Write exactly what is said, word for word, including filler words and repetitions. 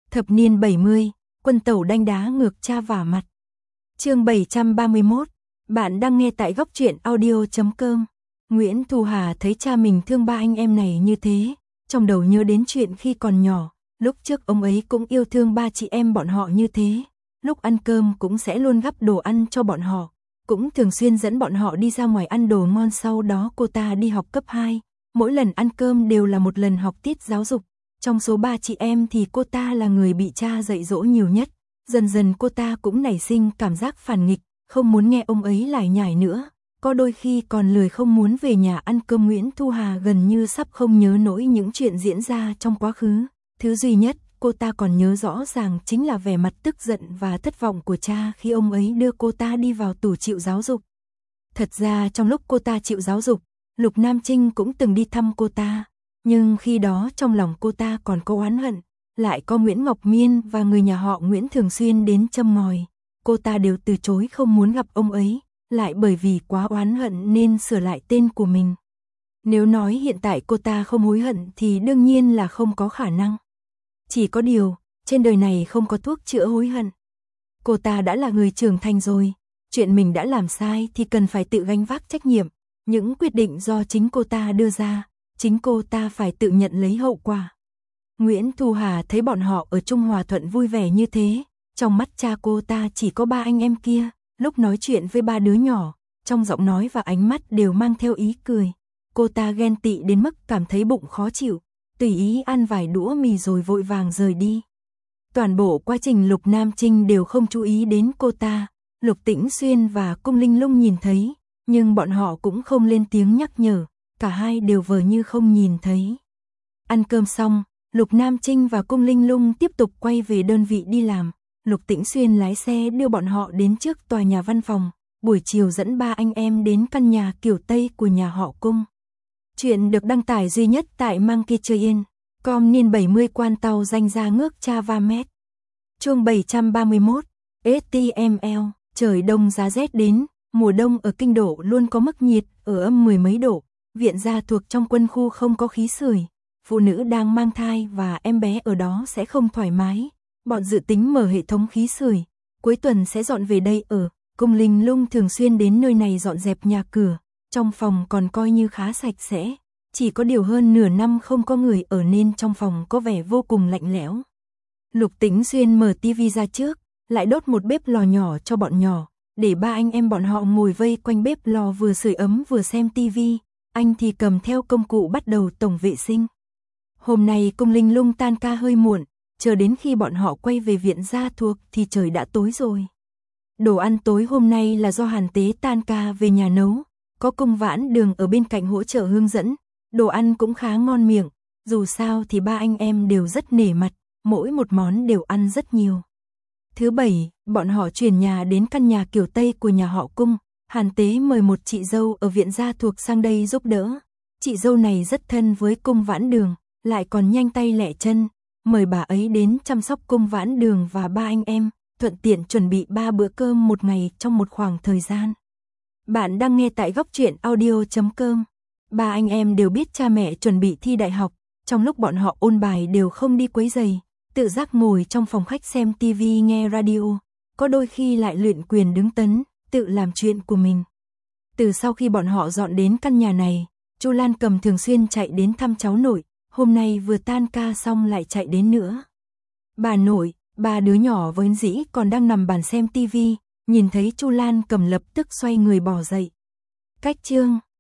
Thập niên bảy mươi, quân tẩu đanh đá ngược cha vả mặt. Chương bảy trăm ba mươi mốt, bạn đang nghe tại góc truyện audio chấm com. Nguyễn Thu Hà thấy cha mình thương ba anh em này như thế, trong đầu nhớ đến chuyện khi còn nhỏ, lúc trước ông ấy cũng yêu thương ba chị em bọn họ như thế, lúc ăn cơm cũng sẽ luôn gắp đồ ăn cho bọn họ, cũng thường xuyên dẫn bọn họ đi ra ngoài ăn đồ ngon. Sau đó cô ta đi học cấp hai, mỗi lần ăn cơm đều là một lần học tiết giáo dục. Trong số ba chị em thì cô ta là người bị cha dạy dỗ nhiều nhất, dần dần cô ta cũng nảy sinh cảm giác phản nghịch, không muốn nghe ông ấy lải nhải nữa, có đôi khi còn lười không muốn về nhà ăn cơm. Nguyễn Thu Hà gần như sắp không nhớ nổi những chuyện diễn ra trong quá khứ, thứ duy nhất cô ta còn nhớ rõ ràng chính là vẻ mặt tức giận và thất vọng của cha khi ông ấy đưa cô ta đi vào tù chịu giáo dục. Thật ra trong lúc cô ta chịu giáo dục, Lục Nam Trinh cũng từng đi thăm cô ta, nhưng khi đó trong lòng cô ta còn có oán hận, lại có Nguyễn Ngọc Miên và người nhà họ Nguyễn thường xuyên đến châm ngòi, cô ta đều từ chối không muốn gặp ông ấy, lại bởi vì quá oán hận nên sửa lại tên của mình. Nếu nói hiện tại cô ta không hối hận thì đương nhiên là không có khả năng. Chỉ có điều, trên đời này không có thuốc chữa hối hận. Cô ta đã là người trưởng thành rồi, chuyện mình đã làm sai thì cần phải tự gánh vác trách nhiệm, những quyết định do chính cô ta đưa ra, chính cô ta phải tự nhận lấy hậu quả. Nguyễn Thu Hà thấy bọn họ ở chung hòa thuận vui vẻ như thế, trong mắt cha cô ta chỉ có ba anh em kia, lúc nói chuyện với ba đứa nhỏ, trong giọng nói và ánh mắt đều mang theo ý cười. Cô ta ghen tị đến mức cảm thấy bụng khó chịu, tùy ý ăn vài đũa mì rồi vội vàng rời đi. Toàn bộ quá trình Lục Nam Trinh đều không chú ý đến cô ta, Lục Tĩnh Xuyên và Cung Linh Lung nhìn thấy, nhưng bọn họ cũng không lên tiếng nhắc nhở, cả hai đều vờ như không nhìn thấy. Ăn cơm xong, Lục Nam Trinh và Cung Linh Lung tiếp tục quay về đơn vị đi làm. Lục Tĩnh Xuyên lái xe đưa bọn họ đến trước tòa nhà văn phòng, buổi chiều dẫn ba anh em đến căn nhà kiểu Tây của nhà họ Cung. Chuyện được đăng tải duy nhất tại Monkey Chơi Yên, com niên bảy mươi quan tàu danh ra ngước cha va mét. Chương bảy trăm ba mươi mốt, ét tê em lờ, trời đông giá rét đến, mùa đông ở Kinh Độ luôn có mức nhiệt ở âm mười mấy độ, viện gia thuộc trong quân khu không có khí sưởi, phụ nữ đang mang thai và em bé ở đó sẽ không thoải mái. Bọn dự tính mở hệ thống khí sưởi, cuối tuần sẽ dọn về đây ở. Cung Linh Lung thường xuyên đến nơi này dọn dẹp nhà cửa, trong phòng còn coi như khá sạch sẽ, chỉ có điều hơn nửa năm không có người ở nên trong phòng có vẻ vô cùng lạnh lẽo. Lục Tĩnh Xuyên mở tivi ra trước, lại đốt một bếp lò nhỏ cho bọn nhỏ, để ba anh em bọn họ ngồi vây quanh bếp lò vừa sưởi ấm vừa xem tivi, anh thì cầm theo công cụ bắt đầu tổng vệ sinh. Hôm nay Cung Linh Lung tan ca hơi muộn, chờ đến khi bọn họ quay về viện gia thuộc thì trời đã tối rồi. Đồ ăn tối hôm nay là do Hàn Tế tan ca về nhà nấu, có Cung Vãn Đường ở bên cạnh hỗ trợ hướng dẫn, đồ ăn cũng khá ngon miệng, dù sao thì ba anh em đều rất nể mặt, mỗi một món đều ăn rất nhiều. Thứ bảy, bọn họ chuyển nhà đến căn nhà kiểu Tây của nhà họ Cung, Hàn Tế mời một chị dâu ở viện gia thuộc sang đây giúp đỡ. Chị dâu này rất thân với Cung Vãn Đường, lại còn nhanh tay lẹ chân, mời bà ấy đến chăm sóc Cung Vãn Đường và ba anh em, thuận tiện chuẩn bị ba bữa cơm một ngày trong một khoảng thời gian. Bạn đang nghe tại góc truyện audio chấm com. Ba anh em đều biết cha mẹ chuẩn bị thi đại học, trong lúc bọn họ ôn bài đều không đi quấy rầy, tự giác ngồi trong phòng khách xem tivi nghe radio, có đôi khi lại luyện quyền đứng tấn, tự làm chuyện của mình. Từ sau khi bọn họ dọn đến căn nhà này, Chu Lan Cầm thường xuyên chạy đến thăm cháu nội, hôm nay vừa tan ca xong lại chạy đến nữa. Bà nội, ba đứa nhỏ vốn dĩ còn đang nằm bàn xem tivi, nhìn thấy Chu Lan Cầm lập tức xoay người bỏ dậy. Cách chương